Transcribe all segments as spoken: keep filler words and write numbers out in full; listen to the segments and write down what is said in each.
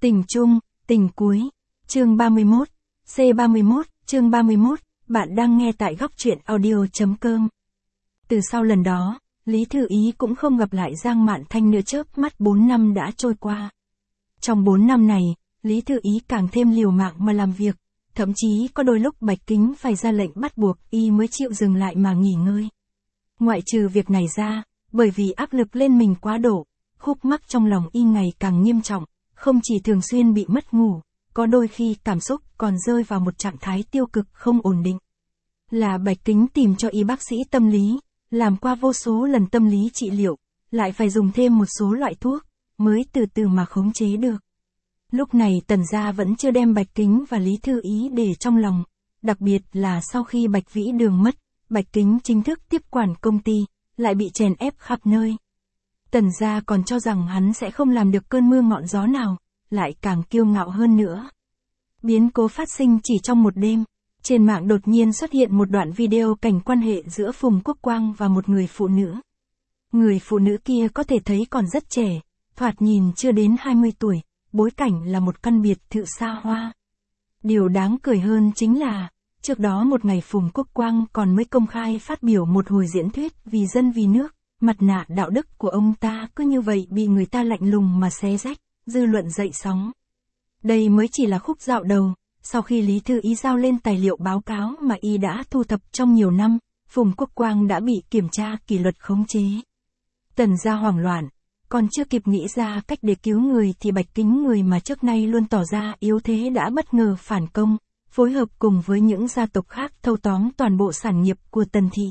Tình chung, tình cuối. Chương ba mươi mốt. C ba mươi mốt, chương ba mươi mốt, bạn đang nghe tại góc truyện audio.com. Từ sau lần đó, Lý Thư Ý cũng không gặp lại Giang Mạn Thanh nữa, chớp mắt bốn năm đã trôi qua. Trong bốn năm này, Lý Thư Ý càng thêm liều mạng mà làm việc, thậm chí có đôi lúc Bạch Kính phải ra lệnh bắt buộc y mới chịu dừng lại mà nghỉ ngơi. Ngoại trừ việc này ra, bởi vì áp lực lên mình quá độ, khúc mắc trong lòng y ngày càng nghiêm trọng, không chỉ thường xuyên bị mất ngủ, có đôi khi cảm xúc còn rơi vào một trạng thái tiêu cực không ổn định. Là Bạch Kính tìm cho y bác sĩ tâm lý, làm qua vô số lần tâm lý trị liệu, lại phải dùng thêm một số loại thuốc, mới từ từ mà khống chế được. Lúc này Tần gia vẫn chưa đem Bạch Kính và Lý Thư Ý để trong lòng, đặc biệt là sau khi Bạch Vĩ Đường mất, Bạch Kính chính thức tiếp quản công ty, lại bị chèn ép khắp nơi. Tần gia còn cho rằng hắn sẽ không làm được cơn mưa ngọn gió nào, lại càng kiêu ngạo hơn nữa. Biến cố phát sinh chỉ trong một đêm, trên mạng đột nhiên xuất hiện một đoạn video cảnh quan hệ giữa Phùng Quốc Quang và một người phụ nữ. Người phụ nữ kia có thể thấy còn rất trẻ, thoạt nhìn chưa đến hai mươi tuổi, bối cảnh là một căn biệt thự xa hoa. Điều đáng cười hơn chính là, trước đó một ngày Phùng Quốc Quang còn mới công khai phát biểu một hồi diễn thuyết vì dân vì nước, mặt nạ đạo đức của ông ta cứ như vậy bị người ta lạnh lùng mà xé rách, dư luận dậy sóng. Đây mới chỉ là khúc dạo đầu, sau khi Lý Thư Ý giao lên tài liệu báo cáo mà y đã thu thập trong nhiều năm, Phùng Quốc Quang đã bị kiểm tra kỷ luật khống chế. Tần gia hoảng loạn, còn chưa kịp nghĩ ra cách để cứu người thì Bạch Kính, người mà trước nay luôn tỏ ra yếu thế, đã bất ngờ phản công, phối hợp cùng với những gia tộc khác thâu tóm toàn bộ sản nghiệp của Tần thị.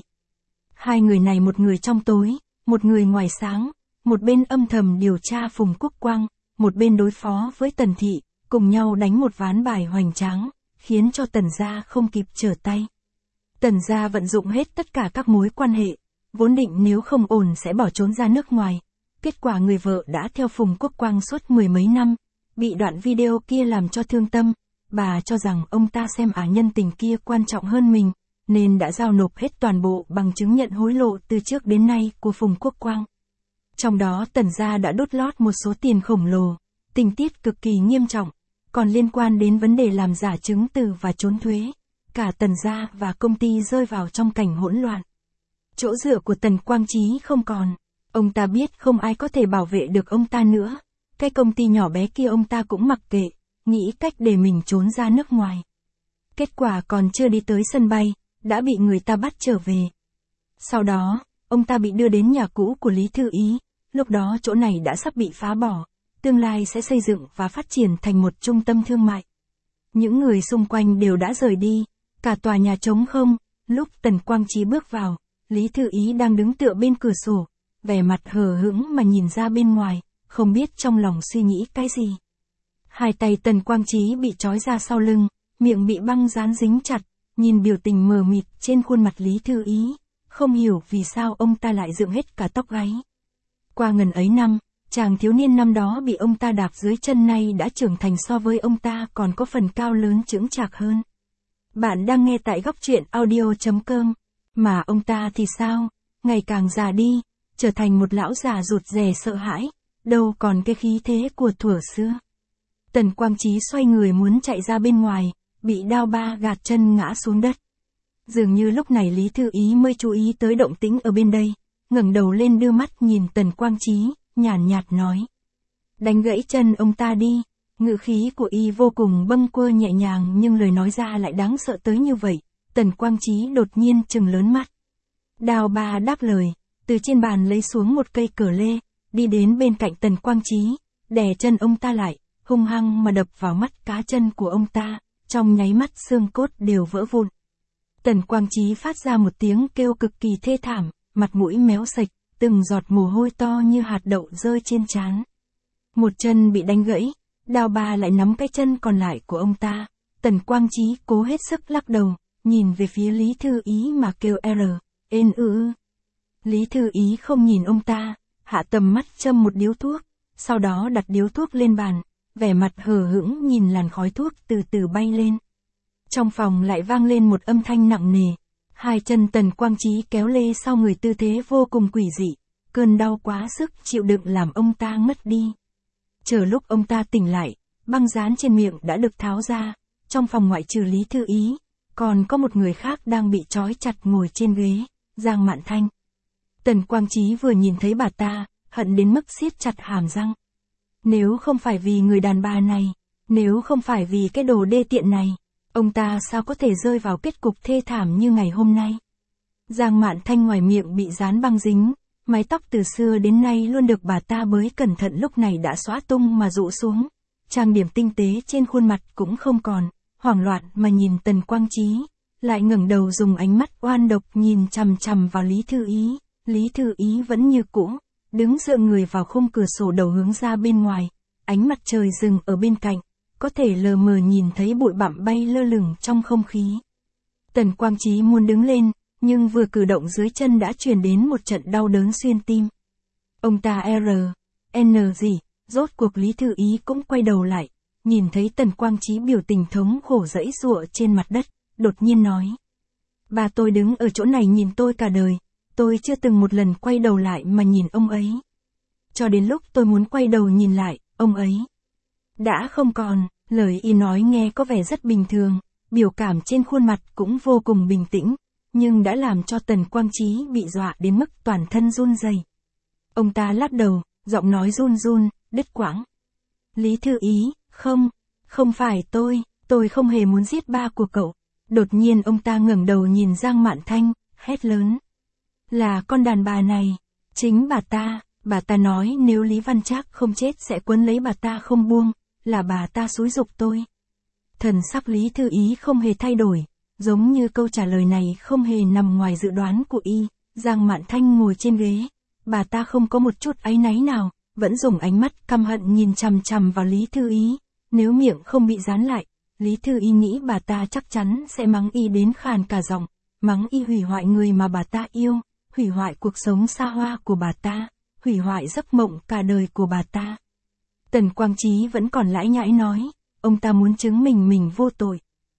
Hai người này, một người trong tối, một người ngoài sáng, một bên âm thầm điều tra Phùng Quốc Quang, một bên đối phó với Tần thị, cùng nhau đánh một ván bài hoành tráng, khiến cho Tần gia không kịp trở tay. Tần gia vận dụng hết tất cả các mối quan hệ, vốn định nếu không ổn sẽ bỏ trốn ra nước ngoài. Kết quả người vợ đã theo Phùng Quốc Quang suốt mười mấy năm, bị đoạn video kia làm cho thương tâm, bà cho rằng ông ta xem ả nhân tình kia quan trọng hơn mình, nên đã giao nộp hết toàn bộ bằng chứng nhận hối lộ từ trước đến nay của Phùng Quốc Quang. Trong đó Tần gia đã đốt lót một số tiền khổng lồ, tình tiết cực kỳ nghiêm trọng, còn liên quan đến vấn đề làm giả chứng từ và trốn thuế. Cả Tần gia và công ty rơi vào trong cảnh hỗn loạn. Chỗ dựa của Tần Quang Chí không còn, ông ta biết không ai có thể bảo vệ được ông ta nữa, cái công ty nhỏ bé kia ông ta cũng mặc kệ, nghĩ cách để mình trốn ra nước ngoài. Kết quả còn chưa đi tới sân bay, đã bị người ta bắt trở về. Sau đó, ông ta bị đưa đến nhà cũ của Lý Thư Ý, lúc đó chỗ này đã sắp bị phá bỏ, tương lai sẽ xây dựng và phát triển thành một trung tâm thương mại. Những người xung quanh đều đã rời đi, cả tòa nhà trống không. Lúc Tần Quang Chí bước vào, Lý Thư Ý đang đứng tựa bên cửa sổ, vẻ mặt hờ hững mà nhìn ra bên ngoài, không biết trong lòng suy nghĩ cái gì. Hai tay Tần Quang Chí bị trói ra sau lưng, miệng bị băng dán dính chặt, nhìn biểu tình mờ mịt trên khuôn mặt Lý Thư Ý, không hiểu vì sao ông ta lại dựng hết cả tóc gáy. Qua ngần ấy năm, chàng thiếu niên năm đó bị ông ta đạp dưới chân nay đã trưởng thành, so với ông ta còn có phần cao lớn chững chạc hơn. Bạn đang nghe tại góc truyện audio.com. Mà ông ta thì sao? Ngày càng già đi, trở thành một lão già rụt rè sợ hãi, đâu còn cái khí thế của thuở xưa. Tần Quang Chí xoay người muốn chạy ra bên ngoài, bị đao ba gạt chân ngã xuống đất. Dường như lúc này Lý Thư Ý mới chú ý tới động tĩnh ở bên đây, ngẩng đầu lên đưa mắt nhìn Tần Quang Chí, nhàn nhạt, nhạt nói: đánh gãy chân ông ta đi. Ngữ khí của y vô cùng bâng quơ nhẹ nhàng, nhưng lời nói ra lại đáng sợ tới như vậy. Tần Quang Chí đột nhiên trừng lớn mắt. Đào ba đáp lời, từ trên bàn lấy xuống một cây cờ lê, đi đến bên cạnh Tần Quang Chí, đè chân ông ta lại, hung hăng mà đập vào mắt cá chân của ông ta, trong nháy mắt xương cốt đều vỡ vụn. Tần Quang Chí phát ra một tiếng kêu cực kỳ thê thảm, mặt mũi méo sạch, từng giọt mồ hôi to như hạt đậu rơi trên trán. Một chân bị đánh gãy, đào ba lại nắm cái chân còn lại của ông ta. Tần Quang Chí cố hết sức lắc đầu, nhìn về phía Lý Thư Ý mà kêu R, N ư. Lý Thư Ý không nhìn ông ta, hạ tầm mắt châm một điếu thuốc, sau đó đặt điếu thuốc lên bàn, vẻ mặt hờ hững nhìn làn khói thuốc từ từ bay lên. Trong phòng lại vang lên một âm thanh nặng nề, hai chân Tần Quang Chí kéo lê sau người, tư thế vô cùng quỷ dị, cơn đau quá sức chịu đựng làm ông ta ngất đi. Chờ lúc ông ta tỉnh lại, băng dán trên miệng đã được tháo ra, trong phòng ngoại trừ Lý Thư Ý, còn có một người khác đang bị trói chặt ngồi trên ghế, Giang Mạn Thanh. Tần Quang Chí vừa nhìn thấy bà ta, hận đến mức siết chặt hàm răng. Nếu không phải vì người đàn bà này, nếu không phải vì cái đồ đê tiện này, ông ta sao có thể rơi vào kết cục thê thảm như ngày hôm nay. Giang Mạn Thanh ngoài miệng bị dán băng dính, mái tóc từ xưa đến nay luôn được bà ta bới cẩn thận lúc này đã xõa tung mà rũ xuống, trang điểm tinh tế trên khuôn mặt cũng không còn, hoảng loạn mà nhìn Tần Quang Chí, lại ngẩng đầu dùng ánh mắt oan độc nhìn chằm chằm vào Lý Thư Ý. Lý Thư Ý vẫn như cũ, đứng dựa người vào khung cửa sổ đầu hướng ra bên ngoài, ánh mặt trời rừng ở bên cạnh, có thể lờ mờ nhìn thấy bụi bặm bay lơ lửng trong không khí. Tần Quang Chí muốn đứng lên, nhưng vừa cử động dưới chân đã truyền đến một trận đau đớn xuyên tim. Ông ta R, N gì, rốt cuộc Lý Thư Ý cũng quay đầu lại, nhìn thấy Tần Quang Chí biểu tình thống khổ giãy giụa trên mặt đất, đột nhiên nói. Bà tôi đứng ở chỗ này nhìn tôi cả đời, tôi chưa từng một lần quay đầu lại mà nhìn ông ấy. Cho đến lúc tôi muốn quay đầu nhìn lại, ông ấy đã không còn. Lời y nói nghe có vẻ rất bình thường, biểu cảm trên khuôn mặt cũng vô cùng bình tĩnh, nhưng đã làm cho Tần Quang Chí bị dọa đến mức toàn thân run rẩy. Ông ta lắc đầu, giọng nói run run, đứt quãng. Lý Thư Ý, không, không phải tôi, tôi không hề muốn giết ba của cậu. Đột nhiên ông ta ngẩng đầu nhìn Giang Mạn Thanh, hét lớn. Là con đàn bà này, chính bà ta, bà ta nói nếu Lý Văn Trác không chết sẽ quấn lấy bà ta không buông, là bà ta xúi giục tôi. Thần sắc Lý Thư Ý không hề thay đổi, giống như câu trả lời này không hề nằm ngoài dự đoán của y. Giang Mạn Thanh ngồi trên ghế, bà ta không có một chút áy náy nào, vẫn dùng ánh mắt căm hận nhìn chằm chằm vào Lý Thư Ý. Nếu miệng không bị dán lại, Lý Thư Ý nghĩ bà ta chắc chắn sẽ mắng y đến khàn cả giọng, mắng y hủy hoại người mà bà ta yêu, hủy hoại cuộc sống xa hoa của bà ta, hủy hoại giấc mộng cả đời của bà ta. Tần Quang Chí vẫn còn lải nhải nói, ông ta muốn chứng minh mình vô tội.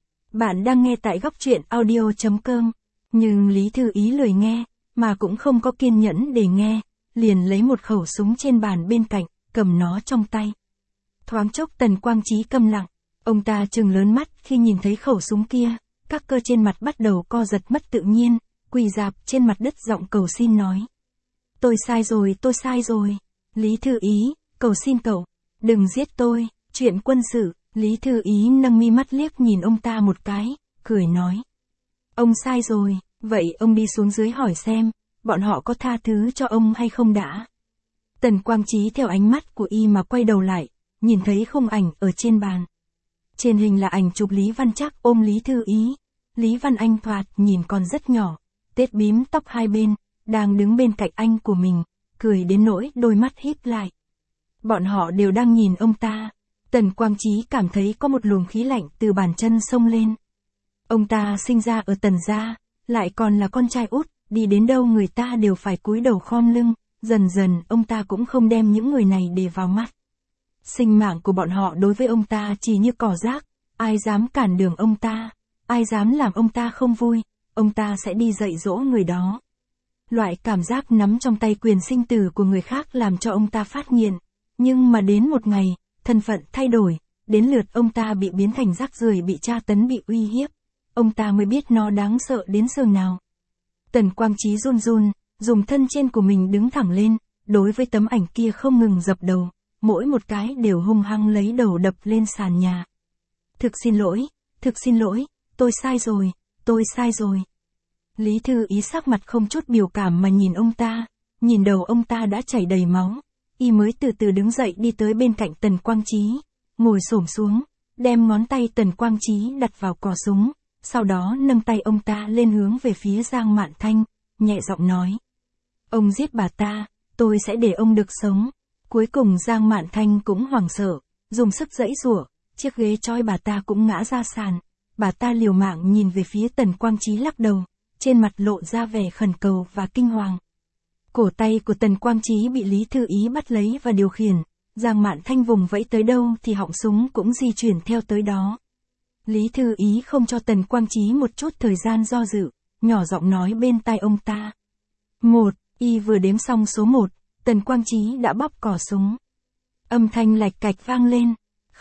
Bạn đang nghe tại góc truyện audio chấm com, nhưng Lý Thư Ý lười nghe, mà cũng không có kiên nhẫn để nghe, liền lấy một khẩu súng trên bàn bên cạnh, cầm nó trong tay. Thoáng chốc Tần Quang Chí câm lặng, ông ta trừng lớn mắt khi nhìn thấy khẩu súng kia, các cơ trên mặt bắt đầu co giật mất tự nhiên, quỳ rạp trên mặt đất giọng cầu xin nói. Tôi sai rồi, tôi sai rồi. Lý Thư Ý, cầu xin cậu, đừng giết tôi, chuyện quân sự. Lý Thư Ý nâng mi mắt liếc nhìn ông ta một cái, cười nói. Ông sai rồi, vậy ông đi xuống dưới hỏi xem, bọn họ có tha thứ cho ông hay không đã. Tần Quang Chí theo ánh mắt của y mà quay đầu lại, nhìn thấy khung ảnh ở trên bàn. Trên hình là ảnh chụp Lý Văn Trác ôm Lý Thư Ý. Lý Văn Anh thoạt nhìn còn rất nhỏ, tết bím tóc hai bên, đang đứng bên cạnh anh của mình, cười đến nỗi đôi mắt híp lại. Bọn họ đều đang nhìn ông ta. Tần Quang Chí cảm thấy có một luồng khí lạnh từ bàn chân xông lên. Ông ta sinh ra ở Tần gia, lại còn là con trai út, đi đến đâu người ta đều phải cúi đầu khom lưng, dần dần ông ta cũng không đem những người này để vào mắt. Sinh mạng của bọn họ đối với ông ta chỉ như cỏ rác, ai dám cản đường ông ta, ai dám làm ông ta không vui, ông ta sẽ đi dạy dỗ người đó. Loại cảm giác nắm trong tay quyền sinh tử của người khác làm cho ông ta phát nghiện, nhưng mà đến một ngày, thân phận thay đổi, đến lượt ông ta bị biến thành rác rưởi, bị tra tấn, bị uy hiếp, ông ta mới biết nó đáng sợ đến giường nào. Tần Quang Chí run run, dùng thân trên của mình đứng thẳng lên, đối với tấm ảnh kia không ngừng dập đầu, mỗi một cái đều hung hăng lấy đầu đập lên sàn nhà. Thực xin lỗi, thực xin lỗi, tôi sai rồi, tôi sai rồi. Lý Thư Ý sắc mặt không chút biểu cảm mà nhìn ông ta, nhìn đầu ông ta đã chảy đầy máu, y mới từ từ đứng dậy đi tới bên cạnh Tần Quang Chí, ngồi xổm xuống, đem ngón tay Tần Quang Chí đặt vào cò súng, sau đó nâng tay ông ta lên hướng về phía Giang Mạn Thanh, nhẹ giọng nói. Ông giết bà ta, tôi sẽ để ông được sống. Cuối cùng Giang Mạn Thanh cũng hoảng sợ, dùng sức giãy giụa, chiếc ghế trói bà ta cũng ngã ra sàn. Bà ta liều mạng nhìn về phía Tần Quang Chí lắc đầu, trên mặt lộ ra vẻ khẩn cầu và kinh hoàng. Cổ tay của Tần Quang Chí bị Lý Thư Ý bắt lấy và điều khiển, Giang Mạn Thanh vùng vẫy tới đâu thì họng súng cũng di chuyển theo tới đó. Lý Thư Ý không cho Tần Quang Chí một chút thời gian do dự, nhỏ giọng nói bên tai ông ta. Một, y vừa đếm xong số một, Tần Quang Chí đã bóp cò súng. Âm thanh lạch cạch vang lên,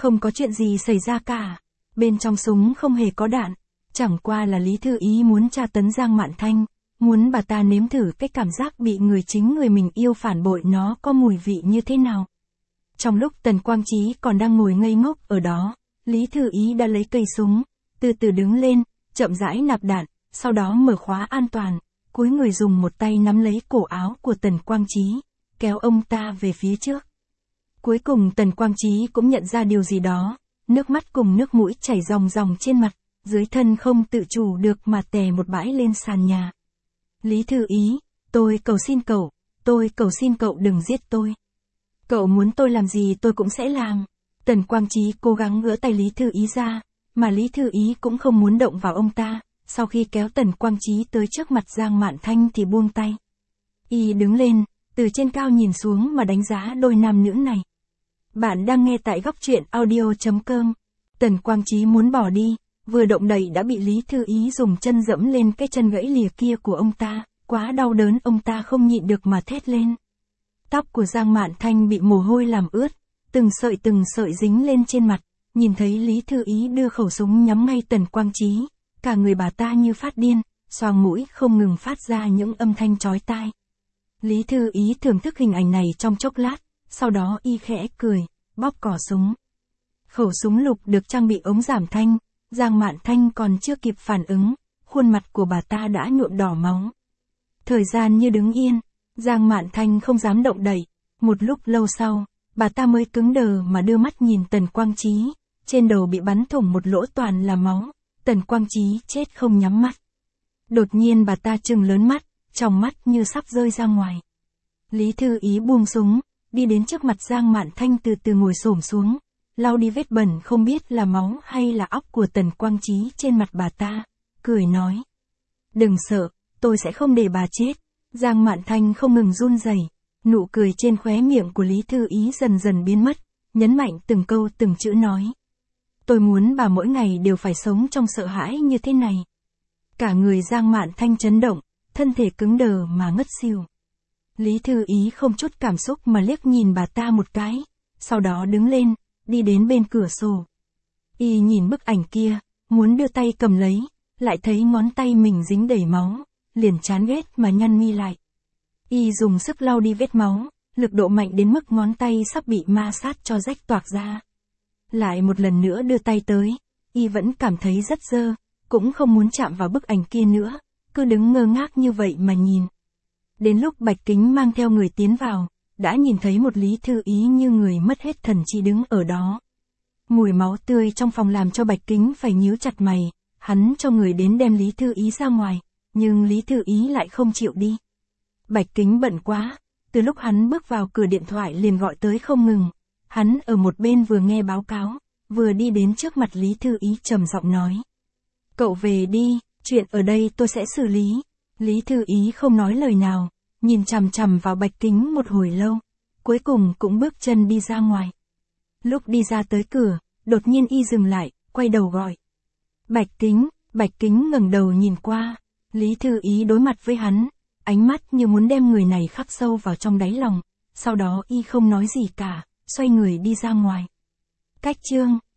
Không có chuyện gì xảy ra cả. Bên trong súng không hề có đạn. Chẳng qua là Lý Thư Ý muốn tra tấn Giang Mạn Thanh, muốn bà ta nếm thử cái cảm giác bị người chính người mình yêu phản bội nó có mùi vị như thế nào. Trong lúc Tần Quang Chí còn đang ngồi ngây ngốc ở đó, Lý Thư Ý đã lấy cây súng, từ từ đứng lên, chậm rãi nạp đạn, sau đó mở khóa an toàn, cúi người dùng một tay nắm lấy cổ áo của Tần Quang Chí, kéo ông ta về phía trước. Cuối cùng Tần Quang Chí cũng nhận ra điều gì đó, nước mắt cùng nước mũi chảy ròng ròng trên mặt, dưới thân không tự chủ được mà tè một bãi lên sàn nhà. Lý Thư Ý, tôi cầu xin cậu, tôi cầu xin cậu đừng giết tôi. Cậu muốn tôi làm gì tôi cũng sẽ làm. Tần Quang Chí cố gắng gỡ tay Lý Thư Ý ra, mà Lý Thư Ý cũng không muốn động vào ông ta, sau khi kéo Tần Quang Chí tới trước mặt Giang Mạn Thanh thì buông tay. Y đứng lên, từ trên cao nhìn xuống mà đánh giá đôi nam nữ này. Bạn đang nghe tại góc truyện audio chấm com. Tần Quang Chí muốn bỏ đi, vừa động đậy đã bị Lý Thư Ý dùng chân dẫm lên cái chân gãy lìa kia của ông ta, quá đau đớn ông ta không nhịn được mà thét lên. Tóc của Giang Mạn Thanh bị mồ hôi làm ướt, từng sợi từng sợi dính lên trên mặt, nhìn thấy Lý Thư Ý đưa khẩu súng nhắm ngay Tần Quang Chí, cả người bà ta như phát điên, xoang mũi không ngừng phát ra những âm thanh chói tai. Lý Thư Ý thưởng thức hình ảnh này trong chốc lát, sau đó y khẽ cười, bóp cò súng. Khẩu súng lục được trang bị ống giảm thanh, Giang Mạn Thanh còn chưa kịp phản ứng, khuôn mặt của bà ta đã nhuộm đỏ máu. Thời gian như đứng yên, Giang Mạn Thanh không dám động đậy, một lúc lâu sau, bà ta mới cứng đờ mà đưa mắt nhìn Tần Quang Chí, trên đầu bị bắn thủng một lỗ toàn là máu, Tần Quang Chí chết không nhắm mắt. Đột nhiên bà ta trừng lớn mắt, trong mắt như sắp rơi ra ngoài. Lý Thư Ý buông súng, đi đến trước mặt Giang Mạn Thanh từ từ ngồi xổm xuống, lau đi vết bẩn không biết là máu hay là óc của Tần Quang Chí trên mặt bà ta, cười nói. Đừng sợ, tôi sẽ không để bà chết. Giang Mạn Thanh không ngừng run rẩy, nụ cười trên khóe miệng của Lý Thư Ý dần dần biến mất, nhấn mạnh từng câu từng chữ nói. Tôi muốn bà mỗi ngày đều phải sống trong sợ hãi như thế này. Cả người Giang Mạn Thanh chấn động, thân thể cứng đờ mà ngất xỉu. Lý Thư Ý không chút cảm xúc mà liếc nhìn bà ta một cái, sau đó đứng lên, đi đến bên cửa sổ. Y nhìn bức ảnh kia, muốn đưa tay cầm lấy, lại thấy ngón tay mình dính đầy máu, liền chán ghét mà nhăn mi lại. Y dùng sức lau đi vết máu, lực độ mạnh đến mức ngón tay sắp bị ma sát cho rách toạc ra. Lại một lần nữa đưa tay tới, Y vẫn cảm thấy rất dơ, cũng không muốn chạm vào bức ảnh kia nữa, cứ đứng ngơ ngác như vậy mà nhìn. Đến lúc Bạch Kính mang theo người tiến vào, đã nhìn thấy một Lý Thư Ý như người mất hết thần trí đứng ở đó. Mùi máu tươi trong phòng làm cho Bạch Kính phải nhíu chặt mày, hắn cho người đến đem Lý Thư Ý ra ngoài, nhưng Lý Thư Ý lại không chịu đi. Bạch Kính bận quá, từ lúc hắn bước vào cửa điện thoại liền gọi tới không ngừng, hắn ở một bên vừa nghe báo cáo, vừa đi đến trước mặt Lý Thư Ý trầm giọng nói. Cậu về đi, chuyện ở đây tôi sẽ xử lý. Lý Thư Ý không nói lời nào, nhìn chằm chằm vào Bạch Kính một hồi lâu, cuối cùng cũng bước chân đi ra ngoài. Lúc đi ra tới cửa, đột nhiên Y dừng lại, quay đầu gọi. Bạch Kính, Bạch Kính ngẩng đầu nhìn qua, Lý Thư Ý đối mặt với hắn, ánh mắt như muốn đem người này khắc sâu vào trong đáy lòng, sau đó Y không nói gì cả, xoay người đi ra ngoài. Cách chương